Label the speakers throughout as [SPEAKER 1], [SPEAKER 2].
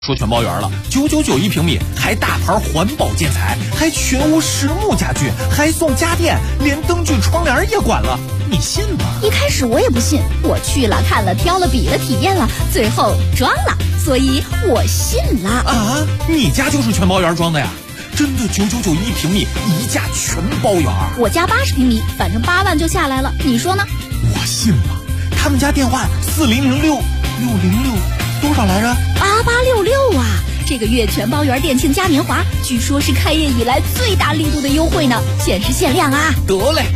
[SPEAKER 1] 说全包圆了，999一平米，还大牌环保建材，还全屋实木家具，还送家电，连灯具窗帘也管了，你信吗？
[SPEAKER 2] 一开始我也不信，我去了看了挑了比了体验了，最后装了，所以我信了。
[SPEAKER 1] 啊，你家就是全包圆装的呀？真的999一平米，一价全包圆。
[SPEAKER 2] 我家80平米，反正8万就下来了，你说呢？
[SPEAKER 1] 我信了，他们家电话4006多少来着
[SPEAKER 2] ？8866啊！这个月全包圆店庆嘉年华，据说是开业以来最大力度的优惠呢，限时限量啊！
[SPEAKER 1] 得嘞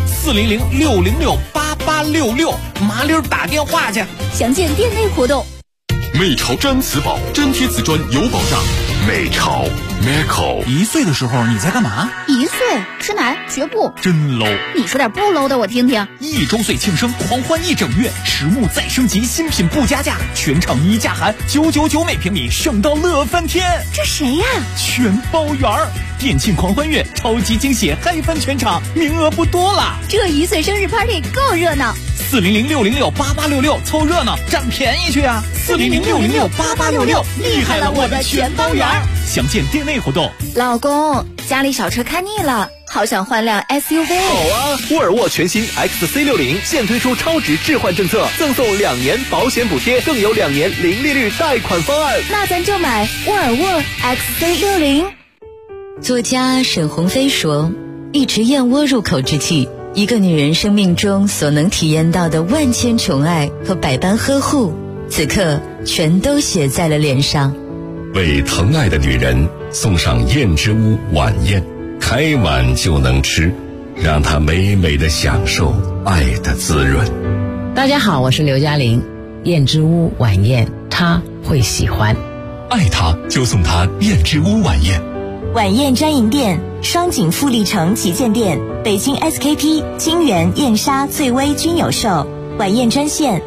[SPEAKER 1] ，4006068866，麻溜打电话去。
[SPEAKER 2] 详见店内活动。
[SPEAKER 3] 美潮毡瓷宝，粘贴瓷砖有保障。美潮 Meco。
[SPEAKER 1] 1岁的时候你在干嘛
[SPEAKER 2] ？1岁吃奶学步，
[SPEAKER 1] 真 low。
[SPEAKER 2] 你说点不 low 的我听听。
[SPEAKER 1] 1周岁庆生，狂欢1整月，实木再升级，新品不加价，全场一价含999每平米，省到乐翻天。
[SPEAKER 2] 这谁呀？
[SPEAKER 1] 全包圆儿，店庆狂欢月，超级惊喜，嗨翻全场，名额不多了。
[SPEAKER 2] 这1岁生日 party 够热闹。
[SPEAKER 1] 4006068866，凑热闹占便宜去啊！4006068866，厉害了我的全包圆儿。详见店内活动。
[SPEAKER 2] 老公，家里小车看腻了，好想换辆 SUV。
[SPEAKER 4] 好啊，沃尔沃全新 XC60现推出超值置换政策，赠送2年保险补贴，更有2年零利率贷款方案。
[SPEAKER 2] 那咱就买沃尔沃 XC60。
[SPEAKER 5] 作家沈鸿飞说，一池燕窝入口之际，一个女人生命中所能体验到的万千宠爱和百般呵护，此刻全都写在了脸上。
[SPEAKER 3] 为疼爱的女人送上燕之屋晚宴，开碗就能吃，让她美美的享受爱的滋润。
[SPEAKER 6] 大家好，我是刘嘉玲。燕之屋晚宴，她会喜欢。
[SPEAKER 3] 爱她就送她燕之屋晚宴。
[SPEAKER 7] 晚宴专营店：双井富力城旗舰店、北京 SKP、金源、燕莎、翠微均有售。晚宴专线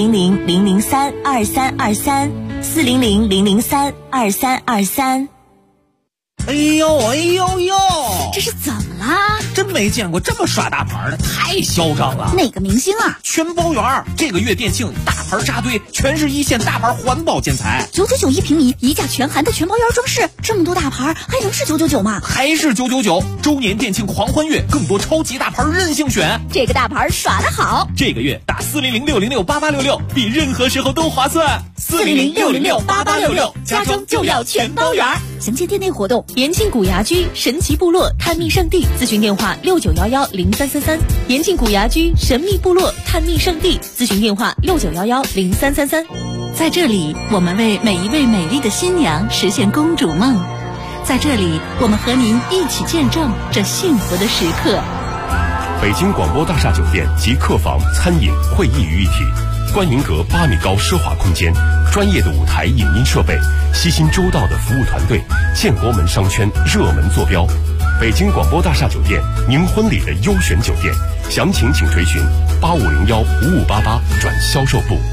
[SPEAKER 7] 400-003-2323，400-003-2323。
[SPEAKER 1] 哎呦，
[SPEAKER 2] 这是怎么啦？
[SPEAKER 1] 真没见过这么耍大牌的，太嚣张了。
[SPEAKER 2] 哪个明星啊？
[SPEAKER 1] 全包圆，这个月店庆大牌扎堆，全是1线大牌环保建材
[SPEAKER 2] ，999一平米，一价全含的全包圆装饰，这么多大牌还能是999吗？
[SPEAKER 1] 还是999。周年店庆狂欢月，更多超级大牌任性选，
[SPEAKER 2] 这个大牌耍得好。
[SPEAKER 1] 这个月打400-606-8866，比任何时候都划算。
[SPEAKER 2] 400-606-8866，家装就要全包圆。详见店内活动。
[SPEAKER 8] 延庆古牙居神奇部落探秘圣地，咨询电话69110333。延庆古牙居神秘部落探秘圣地，咨询电话69110333。在这里，我们为每一位美丽的新娘实现公主梦。在这里，我们和您一起见证这幸福的时刻。
[SPEAKER 3] 北京广播大厦酒店及客房、餐饮、会议于一体，观云阁8米高奢华空间，专业的舞台影音设备，悉心周到的服务团队，建国门商圈热门坐标。北京广播大厦酒店，您婚礼的优选酒店，详情请垂询8501-5588转销售部。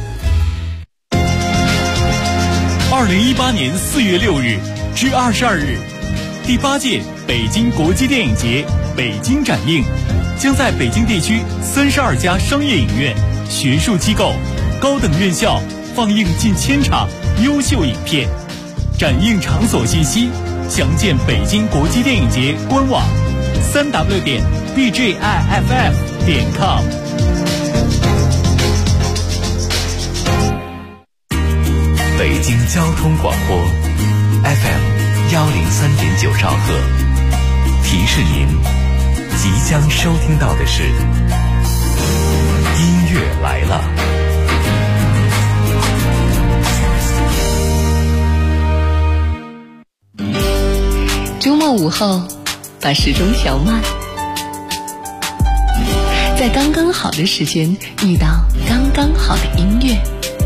[SPEAKER 9] 2018年4月6日至22日，第8届北京国际电影节北京展映将在北京地区32家商业影院、学术机构、高等院校放映近1000场优秀影片。展映场所信息详见北京国际电影节官网3w.bjiff.com。
[SPEAKER 10] 北京交通广播 FM103.9兆赫，提示您即将收听到的是音乐来了。
[SPEAKER 5] 周末午后，把时钟调慢，在刚刚好的时间遇到刚刚好的音乐，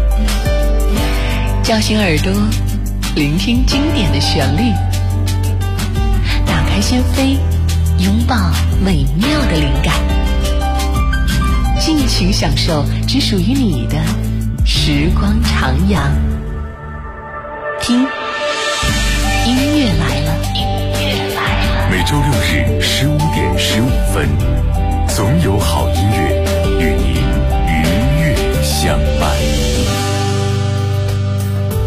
[SPEAKER 5] 叫醒耳朵，聆听经典的旋律，打开心扉，拥抱美妙的灵感，尽情享受只属于你的时光徜徉。听，音乐来了。
[SPEAKER 3] 每周6日15:15，总有好音乐与您愉悦相伴。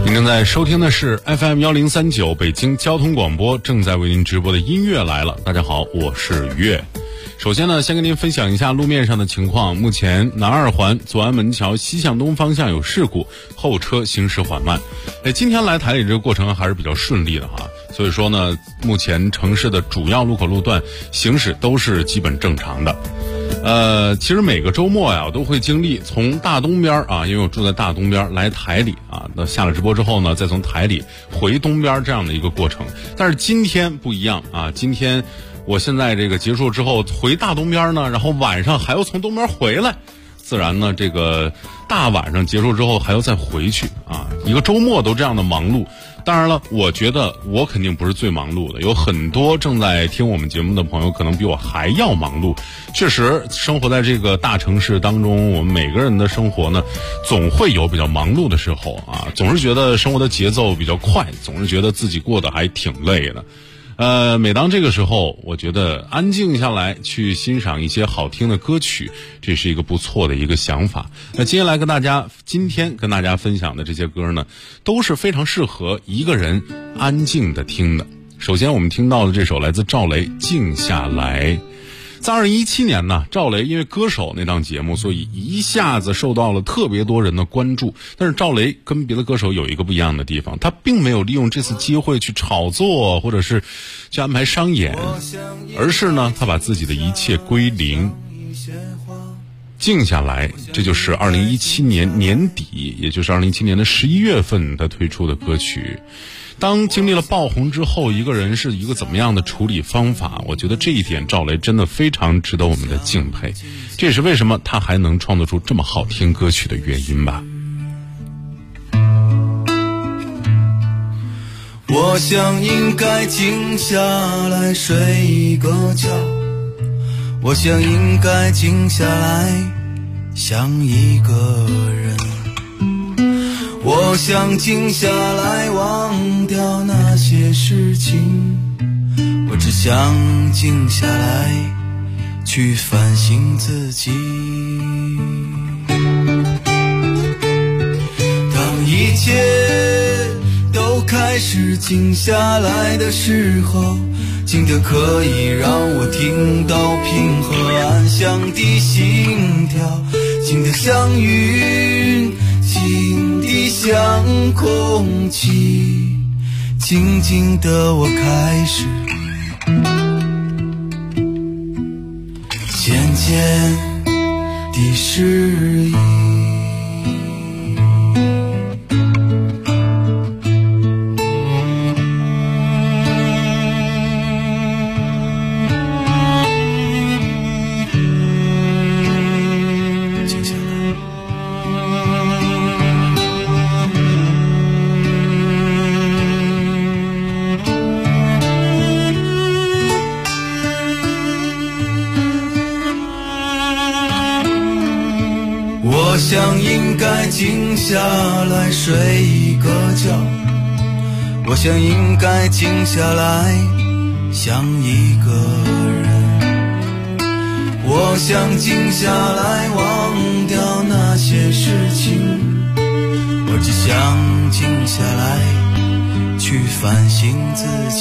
[SPEAKER 11] 您正在收听的是 FM1039 北京交通广播正在为您直播的音乐来了。大家好，我是于越。首先呢，先跟您分享一下路面上的情况。目前南二环左安门桥西向东方向有事故，后车行驶缓慢。今天来台里这个过程还是比较顺利的哈，所以说呢，目前城市的主要路口路段行驶都是基本正常的。其实每个周末呀，我都会经历从大东边啊，因为我住在大东边来台里啊，那下了直播之后呢，再从台里回东边这样的一个过程。但是今天不一样啊，今天我现在这个结束之后回大东边呢，然后晚上还要从东边回来，自然呢这个大晚上结束之后还要再回去啊，一个周末都这样的忙碌。当然了，我觉得我肯定不是最忙碌的，有很多正在听我们节目的朋友可能比我还要忙碌。确实生活在这个大城市当中，我们每个人的生活呢总会有比较忙碌的时候啊，总是觉得生活的节奏比较快，总是觉得自己过得还挺累的。每当这个时候，我觉得安静下来去欣赏一些好听的歌曲，这是一个不错的一个想法。那接下来今天跟大家分享的这些歌呢，都是非常适合一个人安静的听的。首先我们听到的这首来自赵雷《静下来》。在2017年呢，赵雷因为歌手那档节目，所以一下子受到了特别多人的关注。但是赵雷跟别的歌手有一个不一样的地方，他并没有利用这次机会去炒作或者是去安排商演，而是呢，他把自己的一切归零，静下来。这就是2017年年底，也就是2017年的11月份他推出的歌曲。当经历了爆红之后，一个人是一个怎么样的处理方法，我觉得这一点赵雷真的非常值得我们的敬佩，这也是为什么他还能创作出这么好听歌曲的原因吧。
[SPEAKER 12] 我想应该静下来睡一个觉，我想应该静下来想一个人，我想静下来忘掉那些事情，我只想静下来去反省自己。当一切都开始静下来的时候，静得可以让我听到平和安详的心跳，静得像云，静地像空气，静静的我开始渐渐地适应。我想应该静下来睡一个觉，我想应该静下来想一个人，我想静下来忘掉那些事情，我只想静下来去反省自己。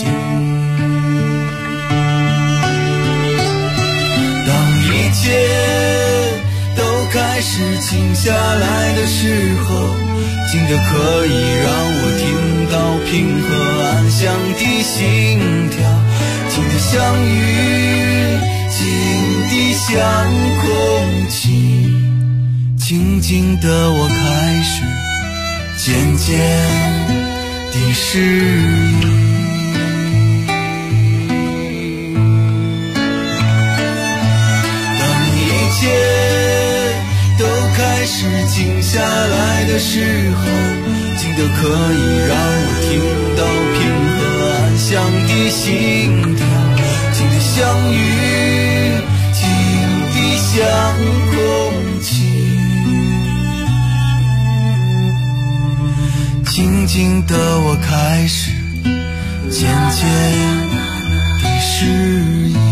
[SPEAKER 12] 当一切开始静下来的时候，静得可以让我听到平和安详的心跳，静得像云，静地像空气，静静的我开始渐渐地适应。开始静下来的时候，静得可以让我听到平和安详的心跳，静得像云，静地像空气，静静的我开始渐渐地适应。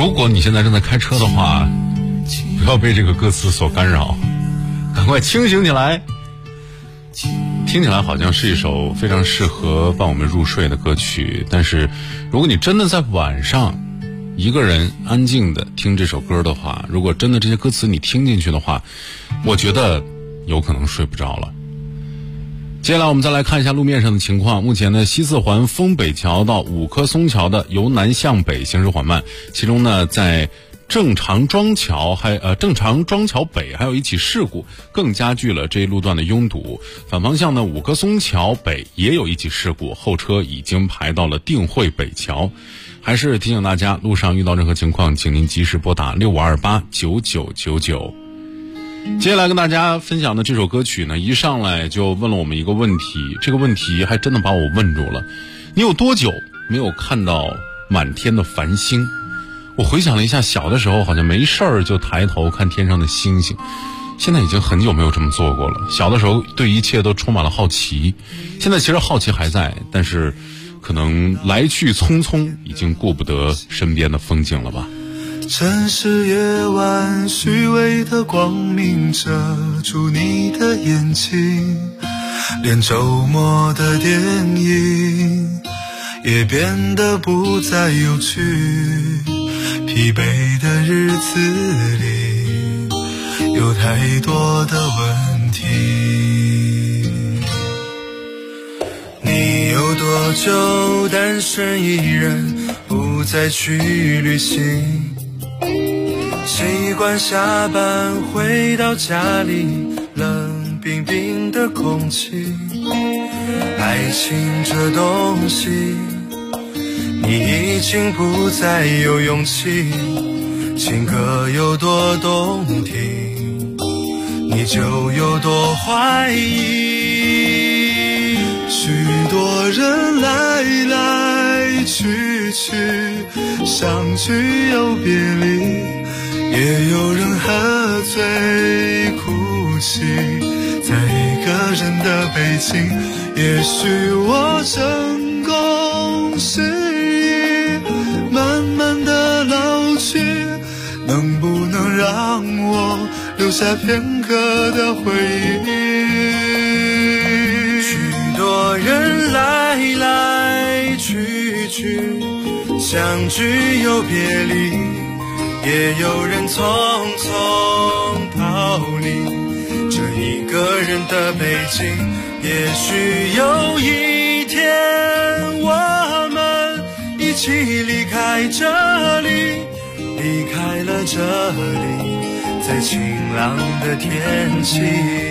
[SPEAKER 11] 如果你现在正在开车的话，不要被这个歌词所干扰，赶快清醒起来。听起来好像是一首非常适合伴我们入睡的歌曲，但是如果你真的在晚上一个人安静的听这首歌的话，如果真的这些歌词你听进去的话，我觉得有可能睡不着了。接下来我们再来看一下路面上的情况。目前呢，西四环丰北桥到五棵松桥的由南向北行驶缓慢，其中呢在正常庄桥北还有一起事故，更加剧了这一路段的拥堵。反方向呢，五棵松桥北也有一起事故，后车已经排到了定慧北桥。还是提醒大家，路上遇到任何情况，请您及时拨打65289999。接下来跟大家分享的这首歌曲呢，一上来就问了我们一个问题，这个问题还真的把我问住了。你有多久没有看到满天的繁星？我回想了一下，小的时候好像没事儿就抬头看天上的星星，现在已经很久没有这么做过了。小的时候对一切都充满了好奇，现在其实好奇还在，但是可能来去匆匆，已经顾不得身边的风景了吧。
[SPEAKER 12] 城市夜晚，虚伪的光明遮住你的眼睛，连周末的电影也变得不再有趣。疲惫的日子里，有太多的问题。你有多久单身一人，不再去旅行？习惯下班回到家里，冷冰冰的空气。爱情这东西，你已经不再有勇气。情歌有多动听，你就有多怀疑。许多人来来去去，相聚又别离，也有人喝醉哭泣。在一个人的北京，也许我成功失意，慢慢的老去，能不能让我留下片刻的回忆？许多人来来去去，相聚又别离，也有人匆匆逃离。这一个人的北京，也许有一天我们一起离开这里，离开了这里，在晴朗的天气。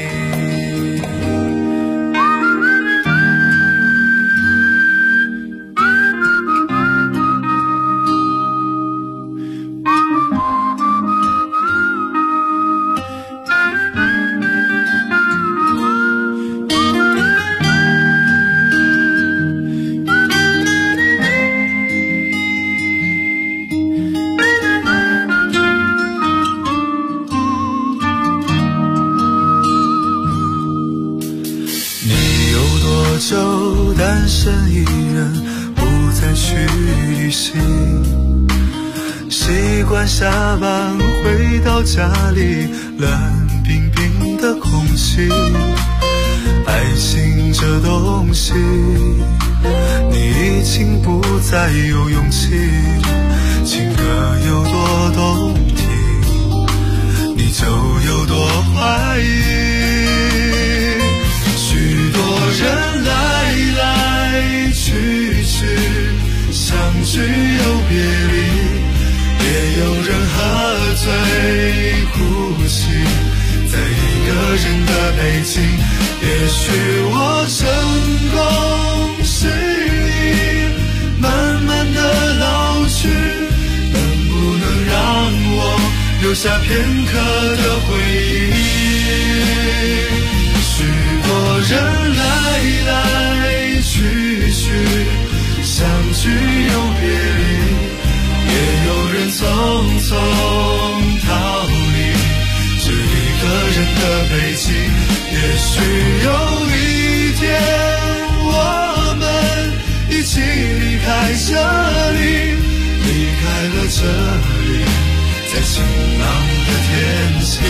[SPEAKER 12] 就单身一人，不再去旅行。习惯下班回到家里，冷冰冰的空气。爱情这东西，你已经不再有勇气。情歌有多动听，你就有多怀疑。许多人来来去去，相聚又别离，也有人喝醉哭泣。在一个人的北京，也许我成功失意，慢慢的老去，能不能让我留下片刻的回忆？许多人来来去去，相聚又别离，也有人匆匆逃离。这一个人的北京，也许有一天我们一起离开这里，离开了这里， 在晴朗的天气。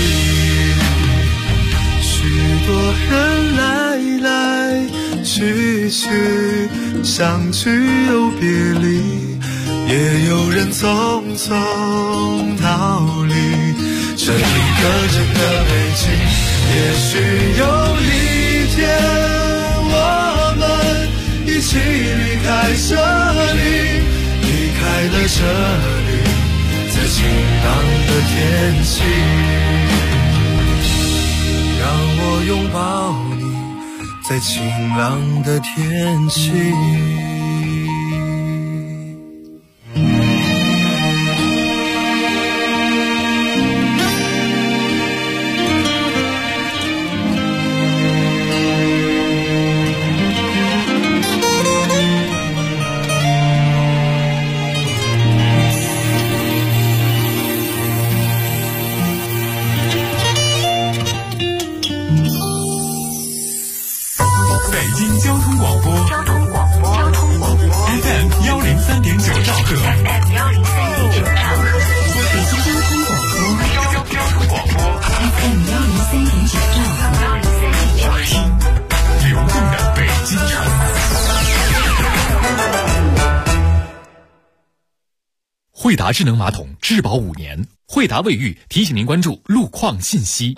[SPEAKER 12] 许多人来来去去，相聚又别离，也有人匆匆逃离。这一个真的北京，也许有一天我们一起离开这里，离开了这里，在晴朗的天气，让我拥抱你，在晴朗的天气。
[SPEAKER 13] 惠达智能马桶质保5年，惠达卫浴提醒您关注路况信息。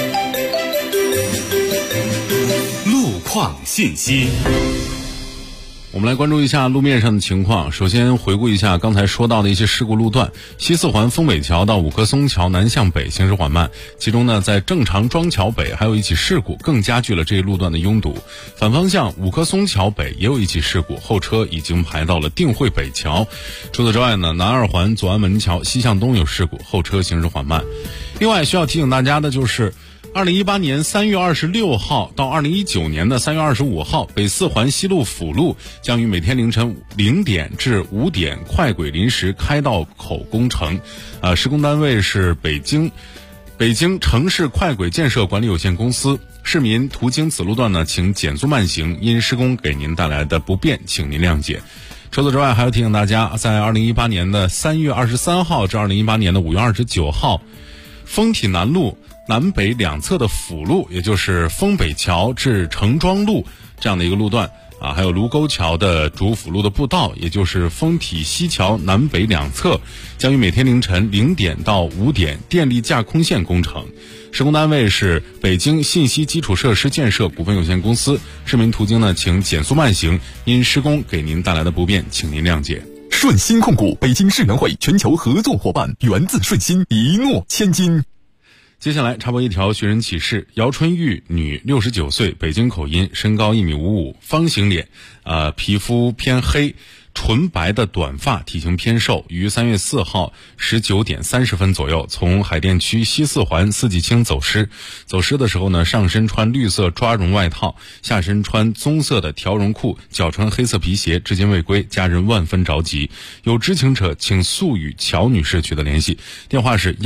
[SPEAKER 3] 路况信息。
[SPEAKER 11] 我们来关注一下路面上的情况。首先回顾一下刚才说到的一些事故路段。西四环丰北桥到五棵松桥南向北行驶缓慢，其中呢在正常庄桥北还有一起事故，更加剧了这一路段的拥堵。反方向五棵松桥北也有一起事故，后车已经排到了定慧北桥。除此之外呢，南二环左安门桥西向东有事故，后车行驶缓慢。另外需要提醒大家的就是2018年3月26号到2019年的3月25号，北四环西路辅路将于每天凌晨0点至5点快轨临时开道口工程。施工单位是北京城市快轨建设管理有限公司。市民途经此路段呢，请减速慢行，因施工给您带来的不便，请您谅解。除此之外，还要提醒大家，在2018年的3月23号至2018年的5月29号，丰体南路南北两侧的辅路，也就是丰北桥至城庄路这样的一个路段还有卢沟桥的主辅路的步道，也就是丰体西桥南北两侧，将于每天凌晨0点到5点电力架空线工程。施工单位是北京信息基础设施建设股份有限公司。市民途经呢，请减速慢行，因施工给您带来的不便，请您谅解。
[SPEAKER 13] 顺鑫控股北京世能会全球合作伙伴，源自顺鑫，一诺千金。
[SPEAKER 11] 接下来插播一条寻人启事：姚春玉，女，69岁，北京口音，身高1.55米，方形脸，皮肤偏黑，纯白的短发，体型偏瘦，于3月4号19点30分左右从海淀区西四环四季青走失。走失的时候呢，上身穿绿色抓绒外套，下身穿棕色的条绒裤，脚穿黑色皮鞋，至今未归，家人万分着急。有知情者请速与乔女士取得联系，电话是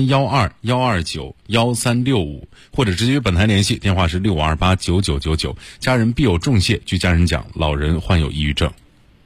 [SPEAKER 11] 1312-129-1365，或者直接与本台联系，电话是65289999。家人必有重谢，据家人讲，老人患有抑郁症。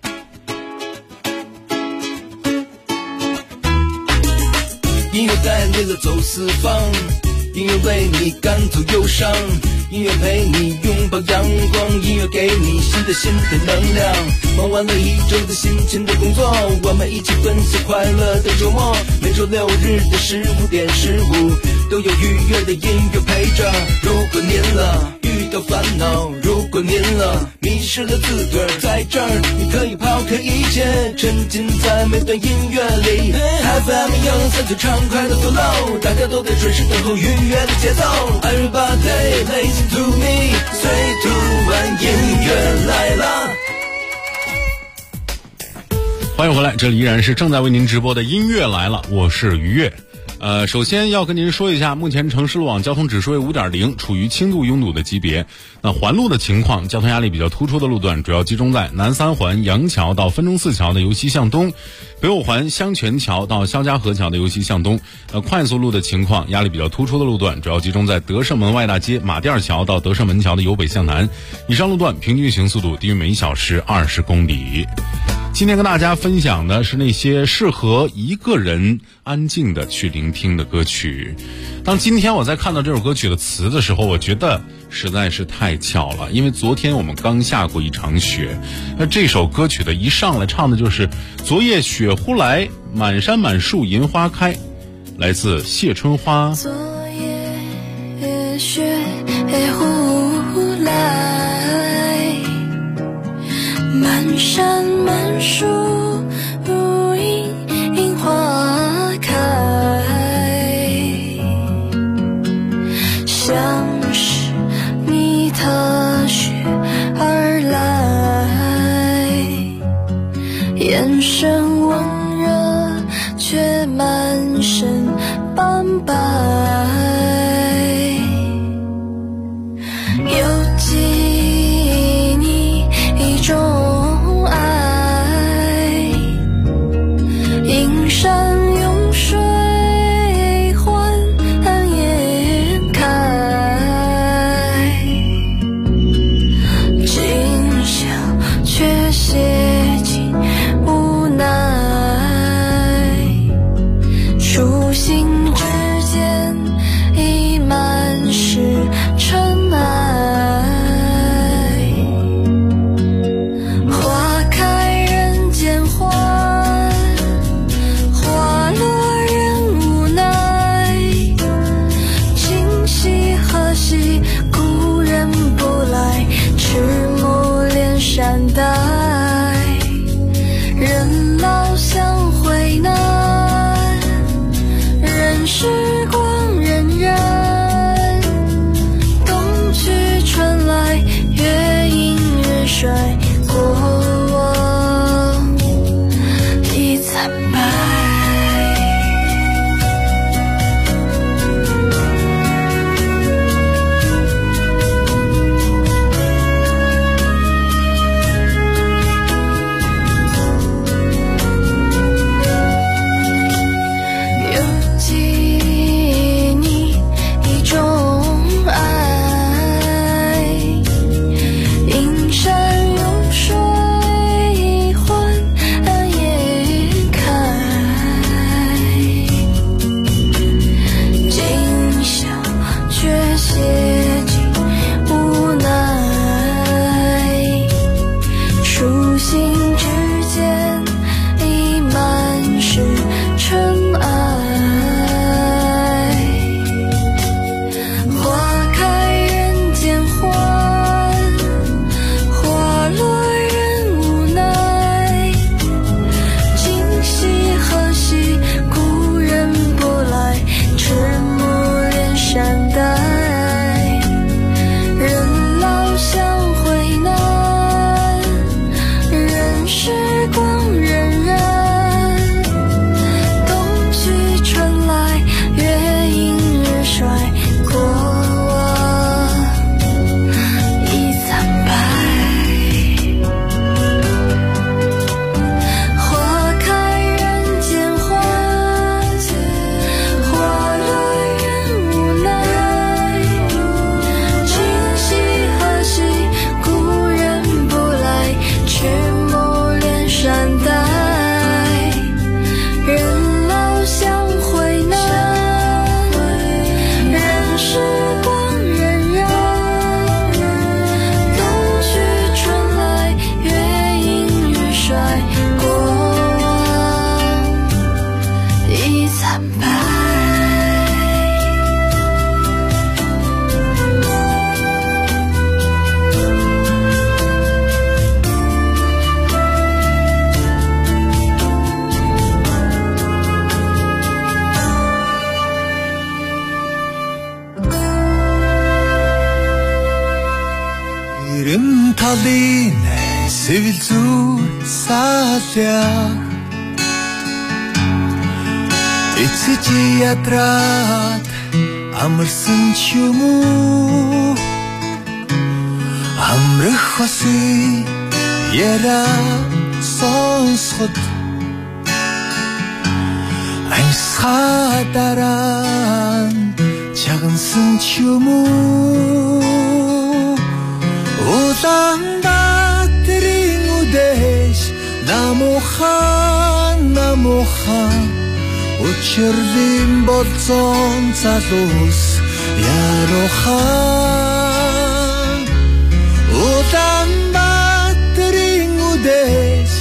[SPEAKER 12] 音乐带领着走四方，音乐为你赶走忧伤，音乐陪你拥抱阳光，音乐给你新的能量。忙完了一周的辛勤的工作，我们一起分享快乐的周末。每周6日的15点15，都有愉悦的音乐陪着。如果您遇到烦恼，如果您迷失了自个儿，在这儿你可以抛开一切，沉浸在每段音乐里。FM 103最畅快的 flow， 大家都在准时等候愉悦的节奏。Everybody listen to me， 最突然音乐来了。
[SPEAKER 11] 欢迎回来，这里依然是正在为您直播的音乐来了，我是于悦。首先要跟您说一下，目前城市路网交通指数为 5.0， 处于轻度拥堵的级别。那环路的情况，交通压力比较突出的路段主要集中在南三环杨桥到分钟寺桥的由西向东，北五环香泉桥到肖家河桥的由西向东。快速路的情况，压力比较突出的路段主要集中在德胜门外大街马甸桥到德胜门桥的由北向南。以上路段平均行速度低于每小时20公里。 今天跟大家分享的是那些适合一个人安静的去聆听的歌曲。当今天我在看到这首歌曲的词的时候，我觉得实在是太巧了，因为昨天我们刚下过一场雪。那这首歌曲的一上来唱的就是昨夜雪忽来，满山满树银花开，来自谢春花。
[SPEAKER 14] 昨夜雪忽来，满山满树银花开，像是你踏雪而来，眼神温热却满身斑白，有记你一种爱，阴山涌水缓颜开，今宵却写尽无奈，初心之间已满是尘埃，花开人间欢，花落人无奈，今夕何夕故人不来，迟暮连山带，人老相会难，任时光荏苒，冬去春来，月盈日衰，过往已惨白。有记你一种爱，阴山涌水缓颜开，今宵却写尽无奈，初心之间已满是尘埃，花开人间欢，花落人无奈，今夕何夕故人不来，迟暮连山带，人老相会难，任时光荏苒，冬去春来，月盈日衰，过往已惨白，花开人间欢，花落人无奈，今夕何夕故人不来，迟暮连山带，人老相会难，任时光荏苒，冬去春来，月盈日衰，过往已惨白。
[SPEAKER 12] Ирэм талын сэвэл зүр саалях эцэж ядраад амарсан ч юм уу амрах хосын яра сонсоход амьсгаа дараа чагансан ч юм уу Улаанбаатарын үдээс нам Учирлын болцон залуус ярохан Улаанбаатарын үдээс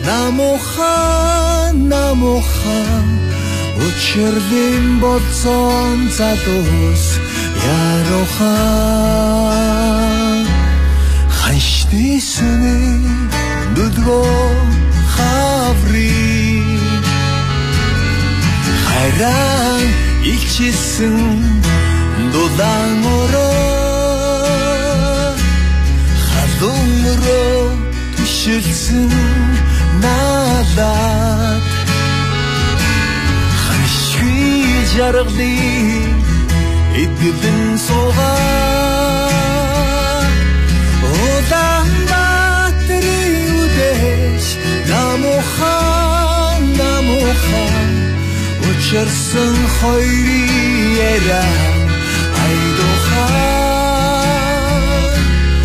[SPEAKER 12] намухан Учирлын болцон залуус ярохан Ханшны сүнэ нүдгөө хаври Хайран илчилсэн дулаан өрөө халуун өрөө түшилсэн наалаад ханшгүй жаргалыг эдгэлэн суугаа Улаанбаатарын үдээс намухан Учирсан хоёрын яриа айдухан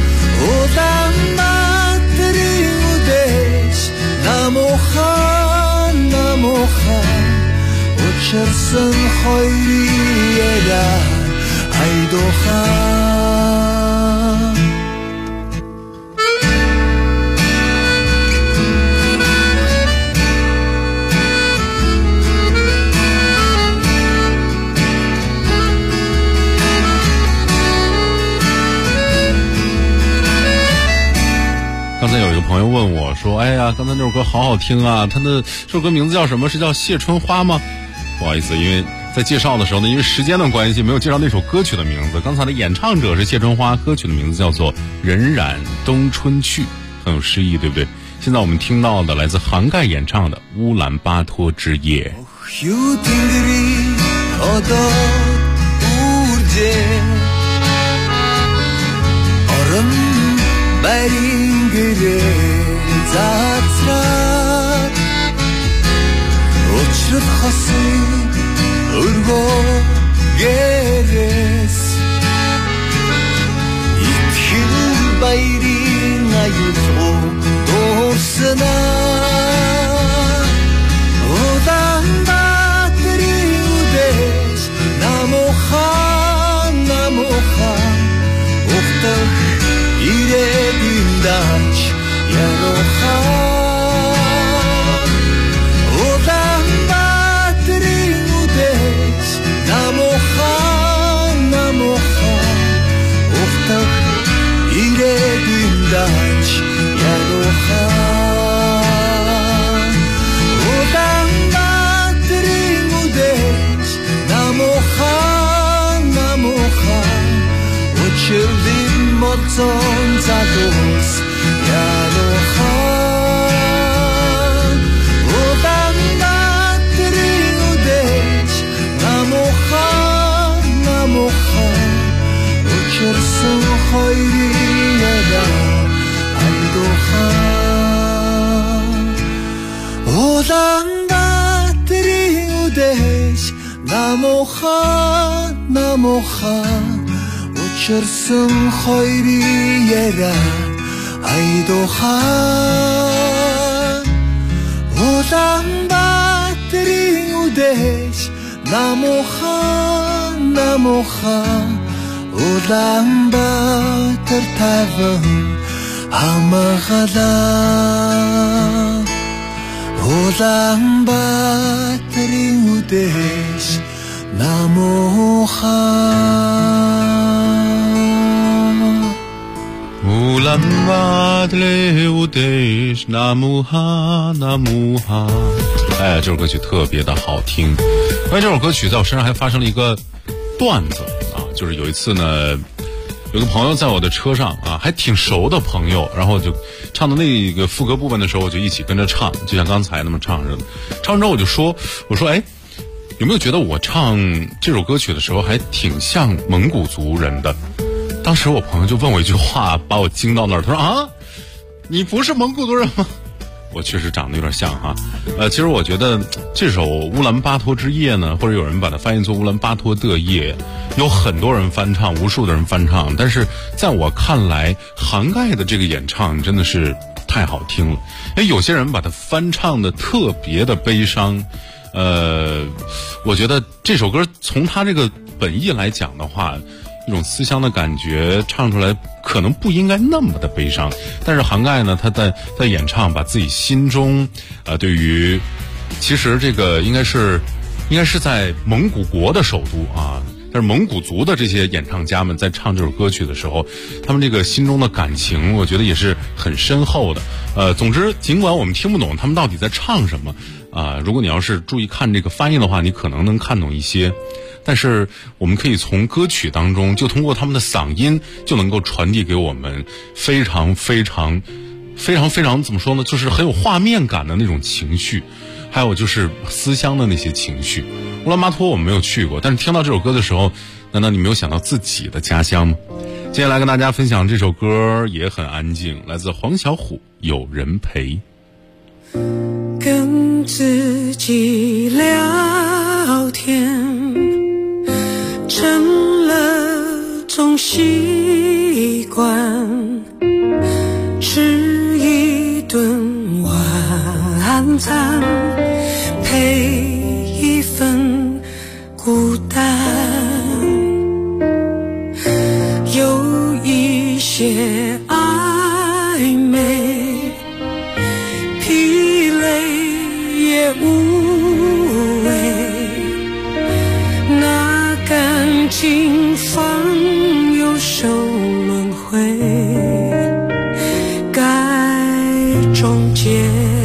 [SPEAKER 12] Улаанбаатарын үдээс намухан Учирсан хоёрын яриа айдухан
[SPEAKER 11] 刚才有一个朋友问我说：“哎呀，刚才那首歌好好听啊！他的这首歌名字叫什么？是叫《谢春花》吗？”不好意思，因为在介绍的时候呢，因为时间的关系，没有介绍那首歌曲的名字。刚才的演唱者是谢春花，歌曲的名字叫做《荏苒冬春去》，很有诗意，对不对？现在我们听到的来自杭盖演唱的《乌兰巴托之夜》。
[SPEAKER 12] Зацраад Учрал хосын өргөө гэрээс Итгэл баярын аюулгүй дуурснаа Улаанбаатарын үдээс намухан Ухтах ирээдүйн дач ярохан Улаанбаатарын үдээс намухан Ухтах ирээдүйн дач ярохан Улаанбаатарын үдээс намухан Учирлын болцон залуус ярохан Улаанбаатарын үдээс намухан Учирсан хоёрын яриа айдухан Улаанбаатарын үдээс намухан Учирсан хоёрын яриа айдухан Улаанбаатарын үдээс намухан Улаанбаатар таван хамагалаа Улаанбаатарын үдээс намухан
[SPEAKER 11] Улан-Баатар 우데시 나무하 나무하。哎，这首歌曲特别的好听。关于这首歌曲，在我身上还发生了一个段子啊，就是有一次呢，有个朋友在我的车上啊，还挺熟的朋友，然后就唱的那个副歌部分的时候，我就一起跟着唱，就像刚才那么唱似的。唱完之后我说哎，有没有觉得我唱这首歌曲的时候还挺像蒙古族人的？当时我朋友就问我一句话，把我惊到那儿。他说啊，你不是蒙古族人吗？我确实长得有点像哈。其实我觉得这首《乌兰巴托之夜》呢，或者有人把它翻译作《乌兰巴托的夜》，有很多人翻唱，无数的人翻唱。但是在我看来，杭盖的这个演唱真的是太好听了。因为有些人把它翻唱的特别的悲伤， 我觉得这首歌从他这个本意来讲的话，一种思乡的感觉，唱出来可能不应该那么的悲伤，但是杭盖呢，他在演唱，把自己心中对于其实这个应该是在蒙古国的首都啊，但是蒙古族的这些演唱家们在唱这首歌曲的时候，他们这个心中的感情，我觉得也是很深厚的。总之，尽管我们听不懂他们到底在唱什么如果你要是注意看这个翻译的话，你可能能看懂一些。但是我们可以从歌曲当中，就通过他们的嗓音，就能够传递给我们非常怎么说呢，就是很有画面感的那种情绪，还有就是思乡的那些情绪。乌兰巴托我们没有去过，但是听到这首歌的时候，难道你没有想到自己的家乡吗？接下来跟大家分享这首歌也很安静，来自黄小琥，有人陪。
[SPEAKER 15] 跟自己聊天成了种习惯，吃一顿晚餐配一份孤单，有一些暧昧，疲累也无谓，那感情方有手轮回，该终结。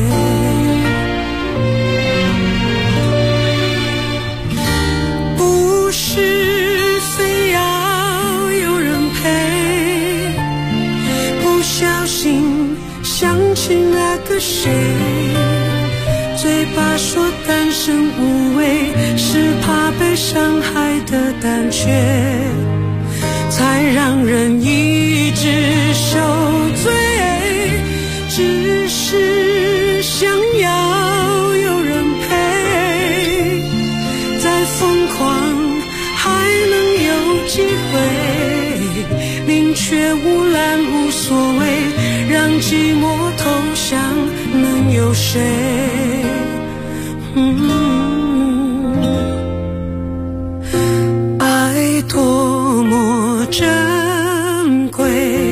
[SPEAKER 15] 不是非要有人陪，不小心想起那个谁，嘴巴说单身无味，是怕被伤害的胆怯，才让人一直受罪。只是想要有人陪，再疯狂还能有机会，宁缺毋滥无所谓，让寂寞投降能有谁？爱多么珍贵，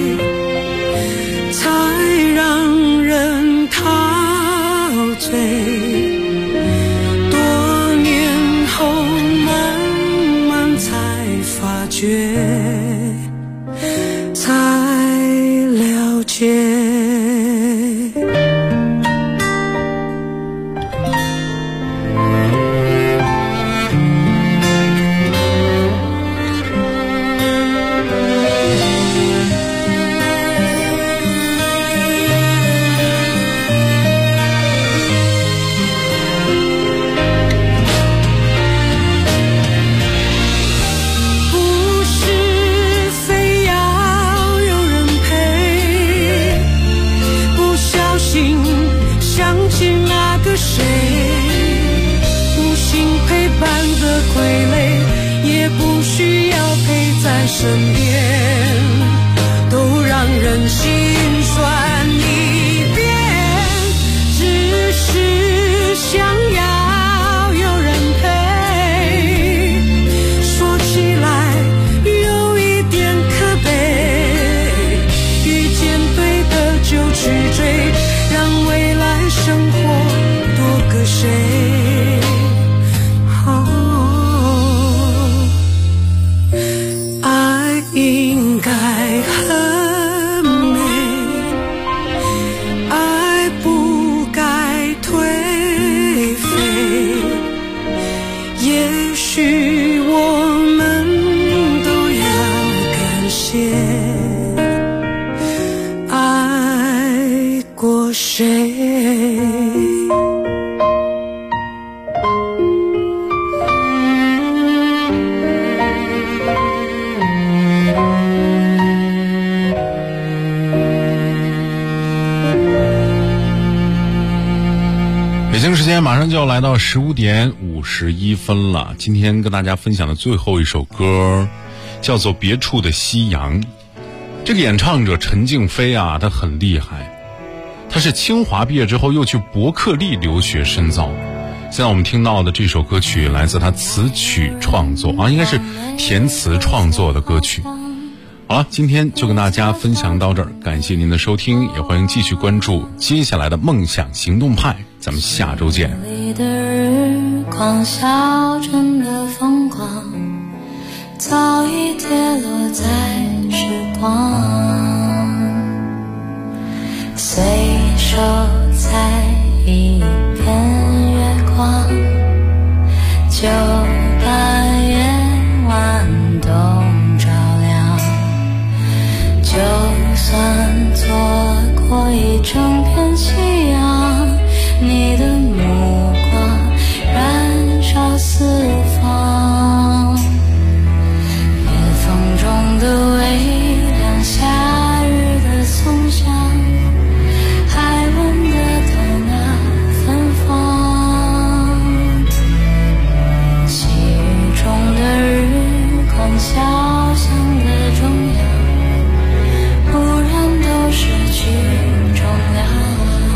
[SPEAKER 15] 才让人陶醉，多年后慢慢才发觉，才了解。身边都让人心酸一遍，只是想要有人陪，说起来有一点可悲，遇见对的就去追，让未来生活多个谁。应该很美，爱不该颓废，也许我们都要感谢爱过谁。
[SPEAKER 11] 时间马上就要来到15点51分了。今天跟大家分享的最后一首歌叫做《别处的夕阳》。这个演唱者陈静飞啊，他很厉害，他是清华毕业之后又去伯克利留学深造， 现在我们听到的这首歌曲来自他词曲创作应该是填词创作的歌曲。好了，今天就跟大家分享到这儿，感谢您的收听，也欢迎继续关注接下来的梦想行动派，咱们下周见。
[SPEAKER 14] 的日光，小镇的风光早已跌落在时光，随手采一片月光，就把夜晚都照亮。就算错过一整片夕阳，你的目光燃烧四方，夜风中的微凉，夏日的松香，还闻得到那芬芳。细雨中的日光，小巷的中央，忽然都失去重量。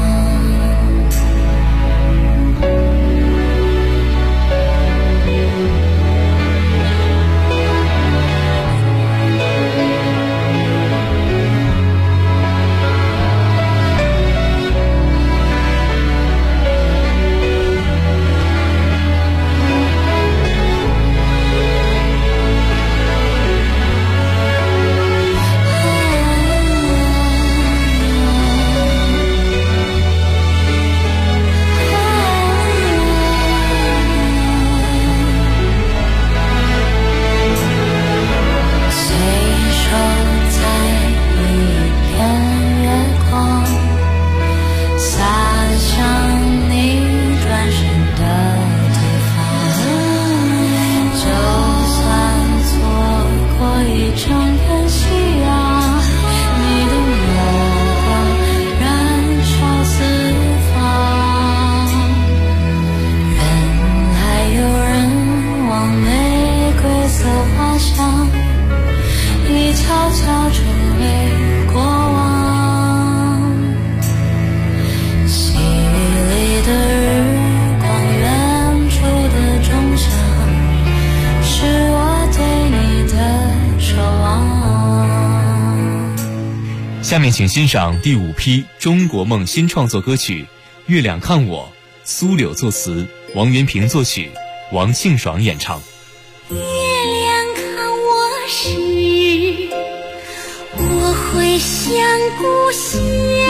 [SPEAKER 16] 下面请欣赏第5批中国梦新创作歌曲《月亮看我》，苏柳作词，王元平作曲，王庆爽演唱。
[SPEAKER 14] 月亮看我时，我会想故乡，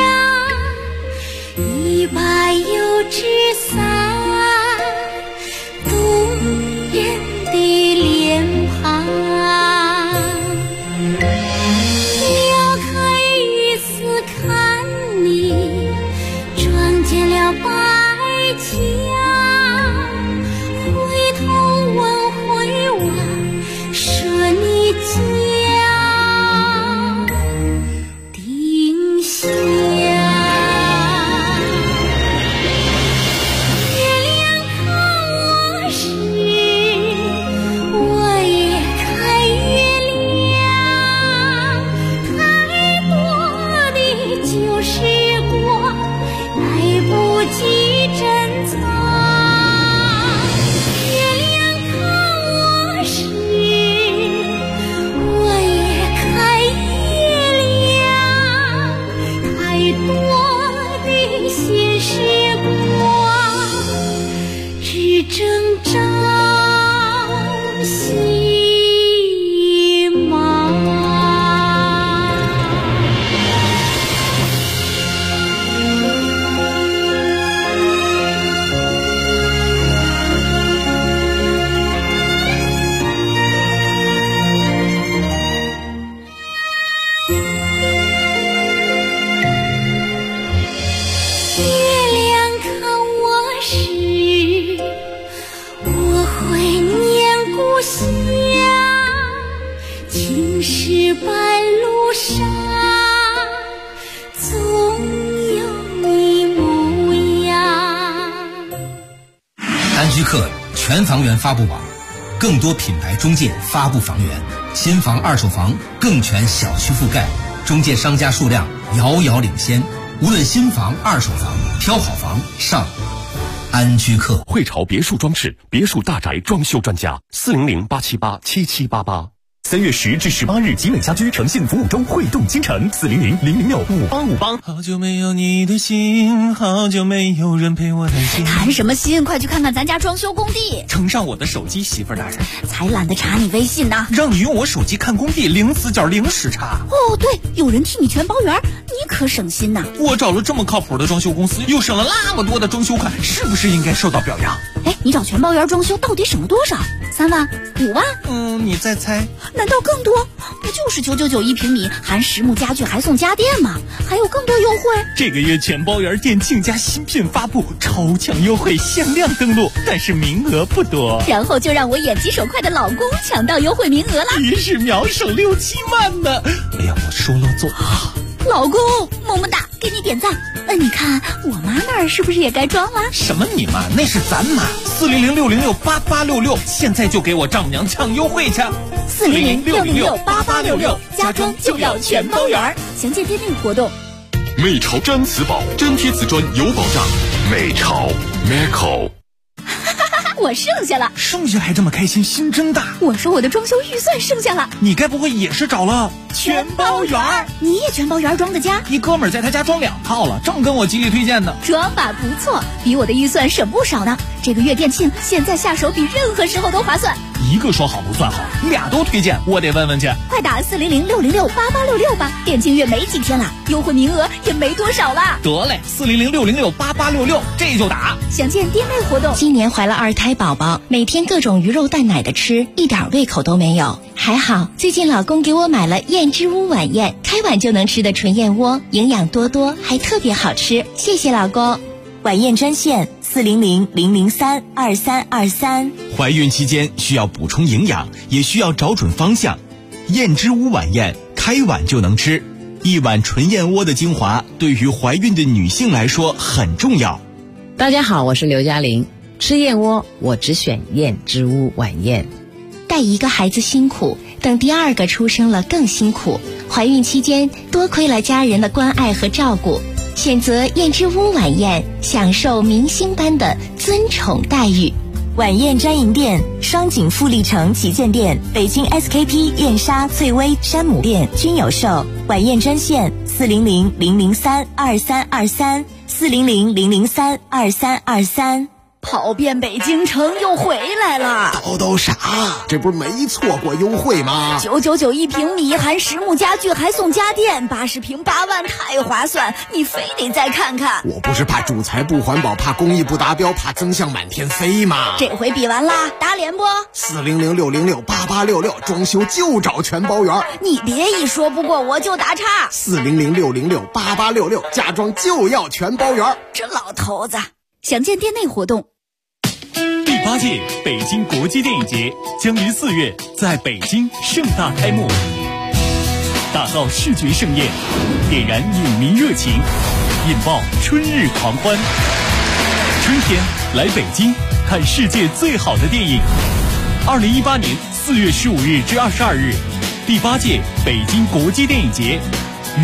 [SPEAKER 14] 一把油纸伞，动人的脸庞。白墙，回头问回望，说你家丁香。月亮看我时，我也看月亮，太多的旧时光，来不及珍藏。月亮看我时，我也看月亮，太多的新时光，只争朝夕忙。
[SPEAKER 17] 安居客全房源发布网，更多品牌中介发布房源，新房二手房更全小区覆盖，中介商家数量遥遥领先。无论新房二手房，挑好房上安居客。
[SPEAKER 3] 汇潮别墅装饰，别墅大宅装修专家，400-878-7788。3月10至18日，集美家居诚信服务周汇动京城，400-006-5858。
[SPEAKER 1] 好久没有你的心，好久没有人陪我谈心。
[SPEAKER 2] 谈什么心？快去看看咱家装修工地。
[SPEAKER 1] 呈上我的手机，媳妇儿大人。
[SPEAKER 2] 才懒得查你微信呢。
[SPEAKER 1] 让你用我手机看工地，零死角零时差。
[SPEAKER 2] 哦，对，有人替你全包圆，你可省心呐。
[SPEAKER 1] 我找了这么靠谱的装修公司，又省了那么多的装修款，是不是应该受到表扬？
[SPEAKER 2] 哎，你找全包圆装修到底省了多少？3万、5万？
[SPEAKER 1] 你再猜。
[SPEAKER 2] 难道更多？不就是999一平米，含实木家具还送家电吗？还有更多优惠。
[SPEAKER 9] 这个月全包圆店庆家新品发布，超强优惠，限量登录，但是名额不多。
[SPEAKER 2] 然后就让我眼疾手快的老公抢到优惠名额了，
[SPEAKER 9] 一时秒省6-7万呢！
[SPEAKER 1] 哎呀，我说了做。
[SPEAKER 2] 老公，么么哒，给你点赞。你看我妈那儿是不是也该装了？
[SPEAKER 1] 什么你妈？那是咱妈。400-606-8866，现在就给我丈母娘抢优惠去。
[SPEAKER 2] 400-606-8866，家装就要全包圆。详见店内活动。
[SPEAKER 3] 美潮粘瓷宝，粘贴瓷砖有保障。美潮 Meco。
[SPEAKER 2] 我剩下了，
[SPEAKER 1] 剩下还这么开心，心真大。
[SPEAKER 2] 我说我的装修预算剩下了，
[SPEAKER 1] 你该不会也是找了
[SPEAKER 2] 全包圆？你也全包圆装的家？
[SPEAKER 1] 一哥们儿在他家装2套了，正跟我极力推荐呢。
[SPEAKER 2] 装法不错，比我的预算省不少呢。这个月店庆，现在下手比任何时候都划算。
[SPEAKER 1] 一个说好不算好，俩都推荐，我得问问去。
[SPEAKER 2] 快打400-606-8866吧，店庆月没几天了，优惠名额也没多少了。
[SPEAKER 1] 得嘞，400-606-8866，这就打。
[SPEAKER 2] 详见店内活动。
[SPEAKER 7] 今年怀了2胎宝宝，每天各种鱼肉蛋奶的吃，一点胃口都没有。还好最近老公给我买了燕之屋晚宴，开碗就能吃的纯燕窝，营养多多，还特别好吃。谢谢老公。
[SPEAKER 8] 晚宴专线400-003-2323。
[SPEAKER 18] 怀孕期间需要补充营养，也需要找准方向。燕之屋晚宴，开碗就能吃，一碗纯燕窝的精华，对于怀孕的女性来说很重要。
[SPEAKER 6] 大家好，我是刘嘉玲。吃燕窝，我只选燕之屋晚宴。
[SPEAKER 7] 带一个孩子辛苦，等第2个出生了更辛苦。怀孕期间多亏了家人的关爱和照顾。选择燕之屋晚宴，享受明星般的尊宠待遇。
[SPEAKER 8] 晚宴专营店：双井富力城旗舰店、北京 SKP 燕莎、翠微、山姆店均有售。晚宴专线400-003-2323 400-003-2323。
[SPEAKER 2] 跑遍北京城又回来了。
[SPEAKER 19] 叨啥？这不是没错过优惠吗
[SPEAKER 2] ？999一平米，含实木家具还送家电，80平8万，太划算！你非得再看看。
[SPEAKER 19] 我不是怕主材不环保，怕工艺不达标，怕增项满天飞吗？
[SPEAKER 2] 这回比完啦，打脸不
[SPEAKER 19] ？400-606-8866，装修就找全包圆。
[SPEAKER 2] 你别一说不过我就打岔。
[SPEAKER 19] 400-606-8866，家装就要全包圆。
[SPEAKER 2] 这老头子。详见店内活动。
[SPEAKER 9] 第8届北京国际电影节将于4月在北京盛大开幕，打造视觉盛宴，点燃影迷热情，引爆春日狂欢。春天来北京看世界最好的电影。2018年4月15日至22日，第8届北京国际电影节